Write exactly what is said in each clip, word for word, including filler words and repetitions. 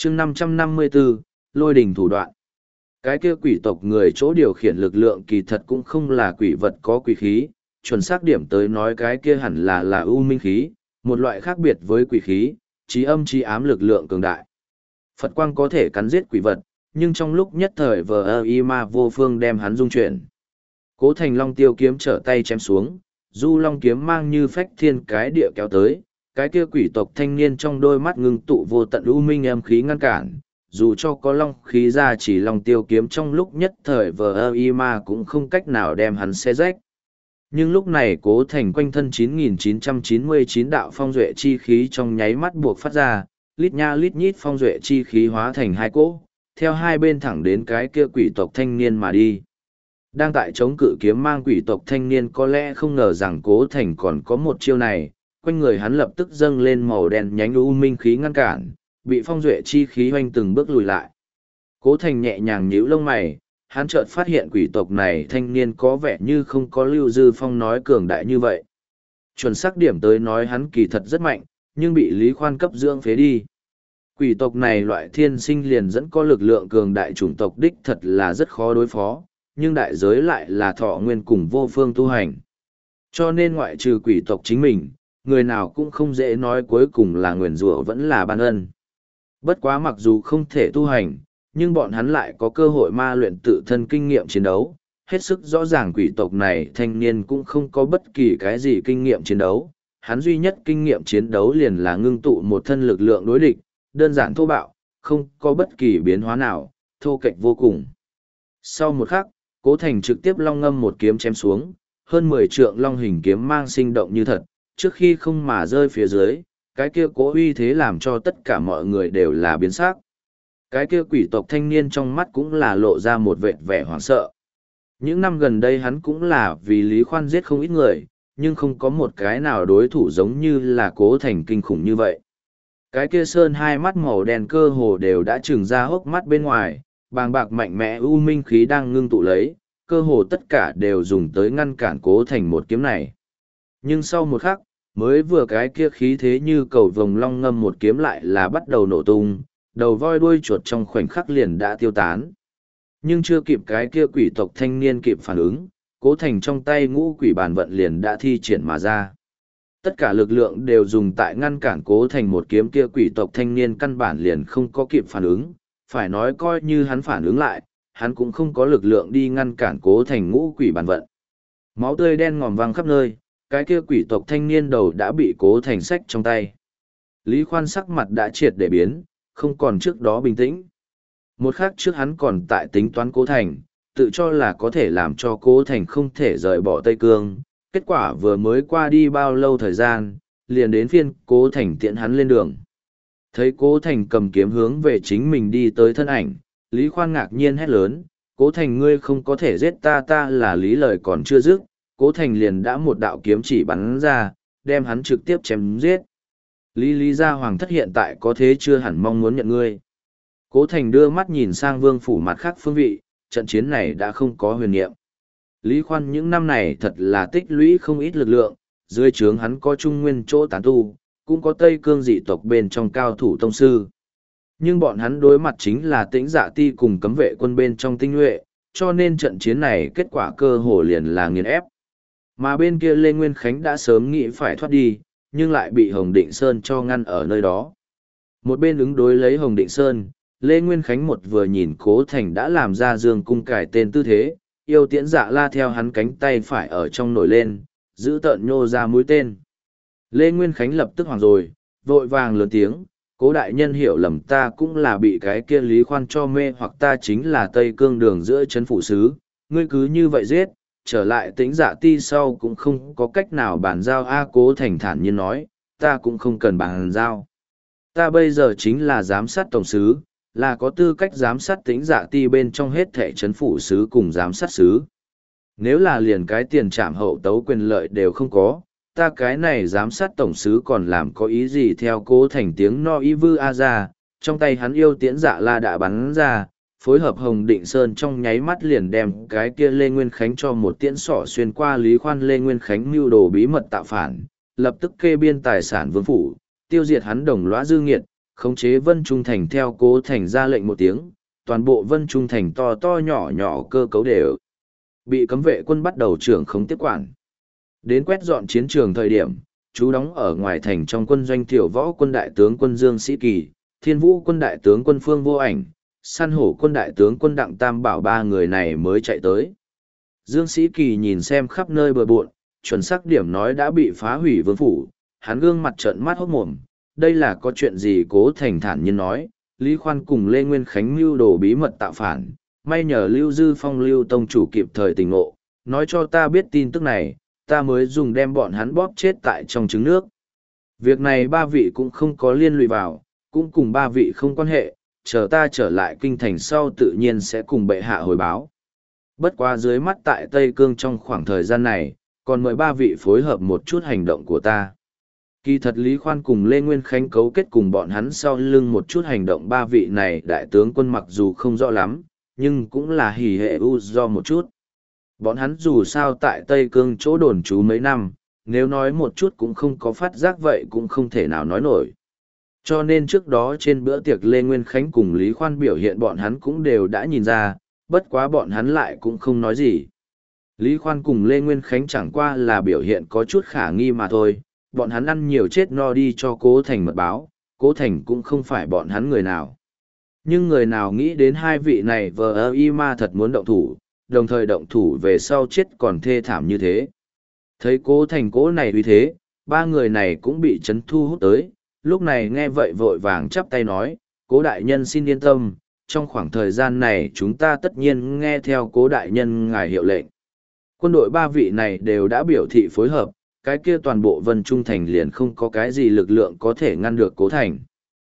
chương năm trăm năm mươi bốn, lôi đình thủ đoạn. Cái kia quỷ tộc người chỗ điều khiển lực lượng kỳ thật cũng không là quỷ vật có quỷ khí, chuẩn xác điểm tới nói cái kia hẳn là là u minh khí, một loại khác biệt với quỷ khí, trí âm trí ám lực lượng cường đại. Phật quang có thể cắn giết quỷ vật, nhưng trong lúc nhất thời vờ ơ y ma vô phương đem hắn dung chuyển. Cố Thành Long tiêu kiếm trở tay chém xuống, du long kiếm mang như phách thiên cái địa kéo tới, cái kia quỷ tộc thanh niên trong đôi mắt ngưng tụ vô tận u minh âm khí ngăn cản, dù cho có long khí ra chỉ long tiêu kiếm trong lúc nhất thời vờ ơ y ma cũng không cách nào đem hắn xé rách. Nhưng lúc này Cố Thành quanh thân chín nghìn chín trăm chín mươi chín đạo phong duệ chi khí trong nháy mắt buộc phát ra, lít nha lít nhít phong duệ chi khí hóa thành hai cỗ, theo hai bên thẳng đến cái kia quỷ tộc thanh niên mà đi. Đang tại chống cự kiếm mang quỷ tộc thanh niên có lẽ không ngờ rằng Cố Thành còn có một chiêu này, quanh người hắn lập tức dâng lên màu đen nhánh u minh khí ngăn cản, bị phong duệ chi khí hoanh từng bước lùi lại. Cố Thành nhẹ nhàng nhíu lông mày, hắn chợt phát hiện quỷ tộc này thanh niên có vẻ như không có Lưu Dư Phong nói cường đại như vậy. Chuẩn xác điểm tới nói hắn kỳ thật rất mạnh, nhưng bị Lý Khoan cấp dưỡng phế đi. Quỷ tộc này loại thiên sinh liền dẫn có lực lượng cường đại chủng tộc đích thật là rất khó đối phó, nhưng đại giới lại là thọ nguyên cùng vô phương tu hành. Cho nên ngoại trừ quỷ tộc chính mình, người nào cũng không dễ nói cuối cùng là nguyền rủa vẫn là ban ân. Bất quá mặc dù không thể tu hành, nhưng bọn hắn lại có cơ hội ma luyện tự thân kinh nghiệm chiến đấu. Hết sức rõ ràng quỷ tộc này thanh niên cũng không có bất kỳ cái gì kinh nghiệm chiến đấu. Hắn duy nhất kinh nghiệm chiến đấu liền là ngưng tụ một thân lực lượng đối địch, đơn giản thô bạo, không có bất kỳ biến hóa nào, thô kệch vô cùng. Sau một khắc, Cố Thành trực tiếp long ngâm một kiếm chém xuống, hơn mười trượng long hình kiếm mang sinh động như thật, trước khi không mà rơi phía dưới, cái kia cố uy thế làm cho tất cả mọi người đều là biến sắc. Cái kia quỷ tộc thanh niên trong mắt cũng là lộ ra một vệt vẻ hoảng sợ. Những năm gần đây hắn cũng là vì Lý Khoan giết không ít người, nhưng không có một cái nào đối thủ giống như là Cố Thành kinh khủng như vậy. Cái kia sơn hai mắt màu đen cơ hồ đều đã trừng ra hốc mắt bên ngoài, bàng bạc mạnh mẽ u minh khí đang ngưng tụ lấy, cơ hồ tất cả đều dùng tới ngăn cản Cố Thành một kiếm này. Nhưng sau một khắc, mới vừa cái kia khí thế như cầu vồng long ngâm một kiếm lại là bắt đầu nổ tung, đầu voi đuôi chuột trong khoảnh khắc liền đã tiêu tán. Nhưng chưa kịp cái kia quỷ tộc thanh niên kịp phản ứng, Cố Thành trong tay ngũ quỷ bàn vận liền đã thi triển mà ra. Tất cả lực lượng đều dùng tại ngăn cản Cố Thành một kiếm kia quỷ tộc thanh niên căn bản liền không có kịp phản ứng, phải nói coi như hắn phản ứng lại, hắn cũng không có lực lượng đi ngăn cản Cố Thành ngũ quỷ bàn vận. Máu tươi đen ngòm văng khắp nơi, cái kia quỷ tộc thanh niên đầu đã bị Cố Thành xách trong tay. Lý Khoan sắc mặt đã triệt để biến, không còn trước đó bình tĩnh. Một khắc trước hắn còn tại tính toán Cố Thành, tự cho là có thể làm cho Cố Thành không thể rời bỏ Tây Cương. Kết quả vừa mới qua đi bao lâu thời gian, liền đến phiên Cố Thành tiễn hắn lên đường. Thấy Cố Thành cầm kiếm hướng về chính mình đi tới thân ảnh, Lý Khoan ngạc nhiên hét lớn, Cố Thành ngươi không có thể giết ta, ta là Lý lời còn chưa dứt, Cố Thành liền đã một đạo kiếm chỉ bắn ra, đem hắn trực tiếp chém giết. Lý Lý gia hoàng thất hiện tại có thế chưa hẳn mong muốn nhận ngươi. Cố Thành đưa mắt nhìn sang vương phủ mặt khác phương vị, trận chiến này đã không có huyền niệm. Lý Khoan những năm này thật là tích lũy không ít lực lượng, dưới trướng hắn có trung nguyên chỗ tán tu, cũng có Tây Cương dị tộc bên trong cao thủ tông sư. Nhưng bọn hắn đối mặt chính là Tĩnh Dạ Ti cùng cấm vệ quân bên trong tinh nhuệ, cho nên trận chiến này kết quả cơ hồ liền là nghiền ép. Mà bên kia Lê Nguyên Khánh đã sớm nghĩ phải thoát đi, nhưng lại bị Hồng Định Sơn cho ngăn ở nơi đó. Một bên ứng đối lấy Hồng Định Sơn, Lê Nguyên Khánh một vừa nhìn Cố Thành đã làm ra dương cung cải tên tư thế, yêu tiễn dạ la theo hắn cánh tay phải ở trong nổi lên, giữ tợn nhô ra mũi tên. Lê Nguyên Khánh lập tức hoảng rồi, vội vàng lớn tiếng, Cố đại nhân hiểu lầm ta cũng là bị cái kia Lý Khoan cho mê hoặc ta chính là Tây Cương đường giữa chấn phủ sứ, ngươi cứ như vậy giết, trở lại Tĩnh Dạ Ti sau cũng không có cách nào bàn giao. A Cố Thành thản nhiên nói, ta cũng không cần bàn giao. Ta bây giờ chính là giám sát tổng sứ, là có tư cách giám sát Tĩnh Dạ Ti bên trong hết thể chấn phủ sứ cùng giám sát sứ. Nếu là liền cái tiền trảm hậu tấu quyền lợi đều không có, ta cái này giám sát tổng sứ còn làm có ý gì? Theo Cố Thành tiếng no y vư a ra, trong tay hắn yêu tiễn dạ la đã bắn ra, phối hợp Hồng Định Sơn trong nháy mắt liền đem cái kia Lê Nguyên Khánh cho một tiễn sỏ xuyên qua. Lý Khoan Lê Nguyên Khánh mưu đồ bí mật tạo phản, lập tức kê biên tài sản vương phủ, tiêu diệt hắn đồng lõa dư nghiệt, khống chế Vân Trung Thành theo Cố Thành ra lệnh một tiếng, toàn bộ Vân Trung Thành to to nhỏ nhỏ cơ cấu đều bị cấm vệ quân bắt đầu trưởng khống tiếp quản. Đến quét dọn chiến trường thời điểm, chú đóng ở ngoài thành trong quân doanh tiểu võ quân đại tướng quân Dương Sĩ Kỳ, Thiên Vũ quân đại tướng quân Phương Vô Ảnh, Săn Hổ quân đại tướng quân Đặng Tam Bảo ba người này mới chạy tới. Dương Sĩ Kỳ nhìn xem khắp nơi bừa bộn, chuẩn xác điểm nói đã bị phá hủy vương phủ, hắn gương mặt trợn mắt hốt mồm, đây là có chuyện gì? Cố Thành thản nhiên nói, Lý Khoan cùng Lê Nguyên Khánh mưu đồ bí mật tạo phản, may nhờ Lưu Dư Phong Lưu Tông chủ kịp thời tỉnh ngộ, nói cho ta biết tin tức này, ta mới dùng đem bọn hắn bóp chết tại trong trứng nước. Việc này ba vị cũng không có liên lụy vào, cũng cùng ba vị không quan hệ, chờ ta trở lại kinh thành sau tự nhiên sẽ cùng bệ hạ hồi báo. Bất quá dưới mắt tại Tây Cương trong khoảng thời gian này, còn mời ba vị phối hợp một chút hành động của ta. Kỳ thật Lý Khoan cùng Lê Nguyên Khánh cấu kết cùng bọn hắn sau lưng một chút hành động ba vị này đại tướng quân mặc dù không rõ lắm, nhưng cũng là hỉ hệ u do một chút. Bọn hắn dù sao tại Tây Cương chỗ đồn trú mấy năm, nếu nói một chút cũng không có phát giác vậy cũng không thể nào nói nổi. Cho nên trước đó trên bữa tiệc Lê Nguyên Khánh cùng Lý Khoan biểu hiện bọn hắn cũng đều đã nhìn ra, bất quá bọn hắn lại cũng không nói gì. Lý Khoan cùng Lê Nguyên Khánh chẳng qua là biểu hiện có chút khả nghi mà thôi, bọn hắn ăn nhiều chết no đi cho Cố Thành mật báo, Cố Thành cũng không phải bọn hắn người nào. Nhưng người nào nghĩ đến hai vị này vờ ơ y ma thật muốn động thủ, đồng thời động thủ về sau chết còn thê thảm như thế. Thấy Cố Thành Cố này uy thế, ba người này cũng bị chấn thu hút tới, lúc này nghe vậy vội vàng chắp tay nói, Cố đại nhân xin yên tâm, trong khoảng thời gian này chúng ta tất nhiên nghe theo Cố đại nhân ngài hiệu lệnh. Quân đội ba vị này đều đã biểu thị phối hợp, cái kia toàn bộ Vân Trung Thành liền không có cái gì lực lượng có thể ngăn được Cố Thành.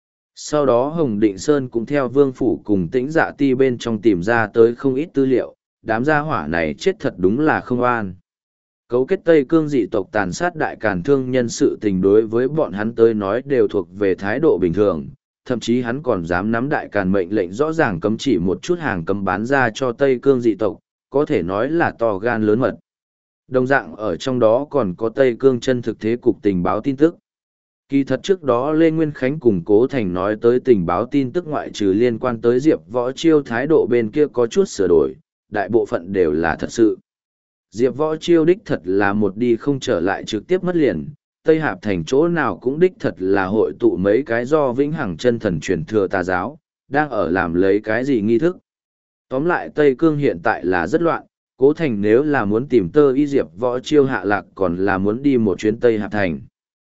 Sau đó Hồng Định Sơn cũng theo Vương Phủ cùng Tĩnh Dạ Ti bên trong tìm ra tới không ít tư liệu, đám gia hỏa này chết thật đúng là không an. Cấu kết Tây Cương dị tộc tàn sát đại càn thương nhân sự tình đối với bọn hắn tới nói đều thuộc về thái độ bình thường, thậm chí hắn còn dám nắm đại càn mệnh lệnh rõ ràng cấm chỉ một chút hàng cấm bán ra cho Tây Cương dị tộc, có thể nói là to gan lớn mật. Đồng dạng ở trong đó còn có Tây Cương chân thực thế cục tình báo tin tức. Kỳ thật trước đó Lê Nguyên Khánh cùng Cố Thành nói tới tình báo tin tức ngoại trừ liên quan tới Diệp Võ Chiêu thái độ bên kia có chút sửa đổi, đại bộ phận đều là thật sự. Diệp Võ Chiêu đích thật là một đi không trở lại trực tiếp mất liền, Tây Hạp Thành chỗ nào cũng đích thật là hội tụ mấy cái do Vĩnh Hằng chân thần truyền thừa tà giáo, đang ở làm lấy cái gì nghi thức. Tóm lại Tây Cương hiện tại là rất loạn, Cố Thành nếu là muốn tìm tơ y Diệp Võ Chiêu hạ lạc còn là muốn đi một chuyến Tây Hạp Thành.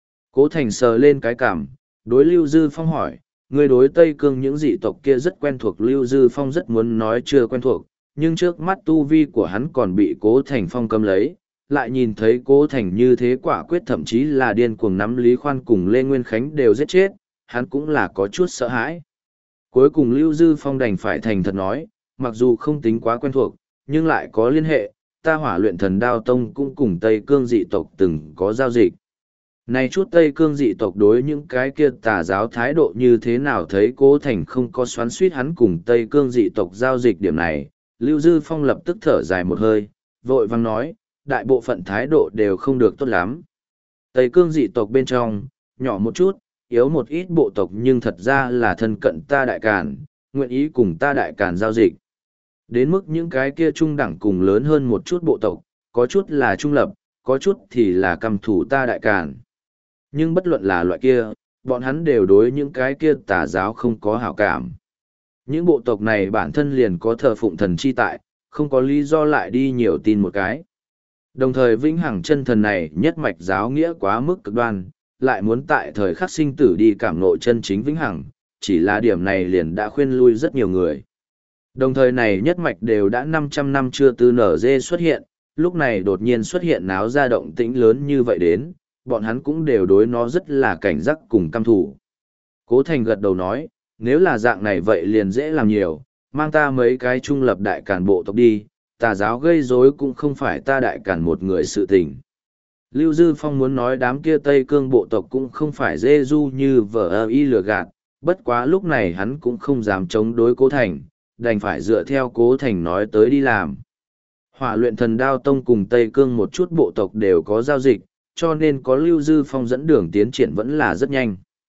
Cố Thành sờ lên cái cảm, đối Lưu Dư Phong hỏi, người đối Tây Cương những dị tộc kia rất quen thuộc. Lưu Dư Phong rất muốn nói chưa quen thuộc, nhưng trước mắt tu vi của hắn còn bị Cố Thành phong cấm lấy, lại nhìn thấy Cố Thành như thế quả quyết thậm chí là điên cuồng nắm Lý Khoan cùng Lê Nguyên Khánh đều giết chết, hắn cũng là có chút sợ hãi. Cuối cùng Lưu Dư Phong đành phải thành thật nói, mặc dù không tính quá quen thuộc, nhưng lại có liên hệ, ta Hỏa Luyện Thần Đao Tông cũng cùng Tây Cương dị tộc từng có giao dịch. Này chút Tây Cương dị tộc đối những cái kia tà giáo thái độ như thế nào thấy Cố Thành không có xoắn suýt hắn cùng Tây Cương dị tộc giao dịch điểm này, Lưu Dư Phong lập tức thở dài một hơi, vội vang nói, đại bộ phận thái độ đều không được tốt lắm. Tây Cương dị tộc bên trong, nhỏ một chút, yếu một ít bộ tộc nhưng thật ra là thân cận ta Đại Càn, nguyện ý cùng ta Đại Càn giao dịch. Đến mức những cái kia trung đẳng cùng lớn hơn một chút bộ tộc, có chút là trung lập, có chút thì là căm thủ ta Đại Càn. Nhưng bất luận là loại kia, bọn hắn đều đối những cái kia tà giáo không có hảo cảm. Những bộ tộc này bản thân liền có thờ phụng thần chi tại, không có lý do lại đi nhiều tin một cái. Đồng thời Vĩnh Hằng chân thần này nhất mạch giáo nghĩa quá mức cực đoan, lại muốn tại thời khắc sinh tử đi cảm ngộ chân chính Vĩnh Hằng, chỉ là điểm này liền đã khuyên lui rất nhiều người. Đồng thời này nhất mạch đều đã năm trăm năm chưa từ nở dê xuất hiện, lúc này đột nhiên xuất hiện náo ra động tĩnh lớn như vậy đến, bọn hắn cũng đều đối nó rất là cảnh giác cùng căm thủ. Cố Thành gật đầu nói, nếu là dạng này vậy liền dễ làm nhiều, mang ta mấy cái trung lập đại càn bộ tộc đi, tà giáo gây rối cũng không phải ta đại càn một người sự tình. Lưu Dư Phong muốn nói đám kia Tây Cương bộ tộc cũng không phải dê du như vợ ơ y lừa gạt, bất quá lúc này hắn cũng không dám chống đối Cố Thành, đành phải dựa theo Cố Thành nói tới đi làm. Hỏa Luyện Thần Đao Tông cùng Tây Cương một chút bộ tộc đều có giao dịch, cho nên có Lưu Dư Phong dẫn đường tiến triển vẫn là rất nhanh.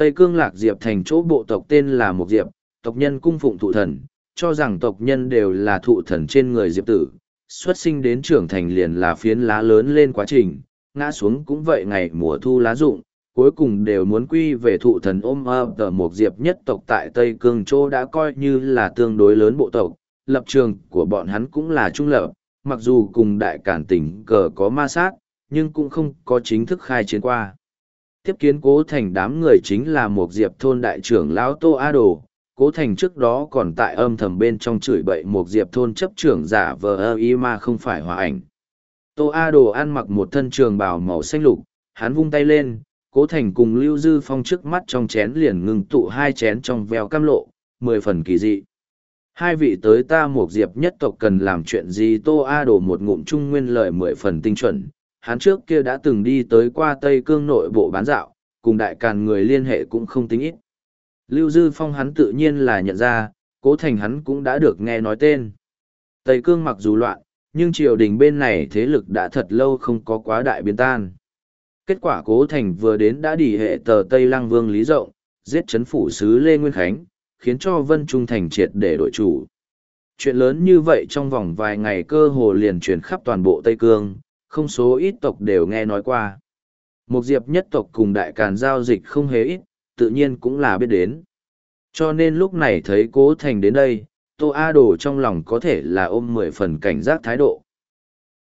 Tây Cương Lạc Diệp thành chỗ bộ tộc tên là Mộc Diệp, tộc nhân cung phụng thụ thần, cho rằng tộc nhân đều là thụ thần trên người Diệp tử, xuất sinh đến trưởng thành liền là phiến lá lớn lên quá trình, ngã xuống cũng vậy ngày mùa thu lá rụng, cuối cùng đều muốn quy về thụ thần ôm ấp tờ Mộc Diệp nhất tộc tại Tây Cương chỗ đã coi như là tương đối lớn bộ tộc, lập trường của bọn hắn cũng là trung lập, mặc dù cùng đại cản tỉnh cờ có ma sát, nhưng cũng không có chính thức khai chiến qua. Tiếp kiến Cố Thành đám người chính là Mộc Diệp thôn đại trưởng lão Tô A Đồ, Cố Thành trước đó còn tại âm thầm bên trong chửi bậy Mộc Diệp thôn chấp trưởng giả vờ ơ y mà không phải hòa ảnh. Tô A Đồ ăn mặc một thân trường bào màu xanh lục, hắn vung tay lên, Cố Thành cùng Lưu Dư Phong trước mắt trong chén liền ngừng tụ hai chén trong veo cam lộ, mười phần kỳ dị. Hai vị tới ta Mộc Diệp nhất tộc cần làm chuyện gì? Tô A Đồ một ngụm trung nguyên lời mười phần tinh chuẩn, hắn trước kia đã từng đi tới qua Tây Cương nội bộ bán dạo, cùng đại càn người liên hệ cũng không tính ít. Lưu Dư Phong hắn tự nhiên là nhận ra, Cố Thành hắn cũng đã được nghe nói tên. Tây Cương mặc dù loạn, nhưng triều đình bên này thế lực đã thật lâu không có quá đại biến tan. Kết quả Cố Thành vừa đến đã đỉ hệ tờ Tây Lăng Vương Lý Rộng, giết chấn phủ sứ Lê Nguyên Khánh, khiến cho Vân Trung Thành triệt để đổi chủ. Chuyện lớn như vậy trong vòng vài ngày cơ hồ liền truyền khắp toàn bộ Tây Cương, không số ít tộc đều nghe nói qua. Mộc Diệp nhất tộc cùng đại càn giao dịch không hề ít, tự nhiên cũng là biết đến. Cho nên lúc này thấy Cố Thành đến đây, Tô A Đồ trong lòng có thể là ôm mười phần cảnh giác thái độ,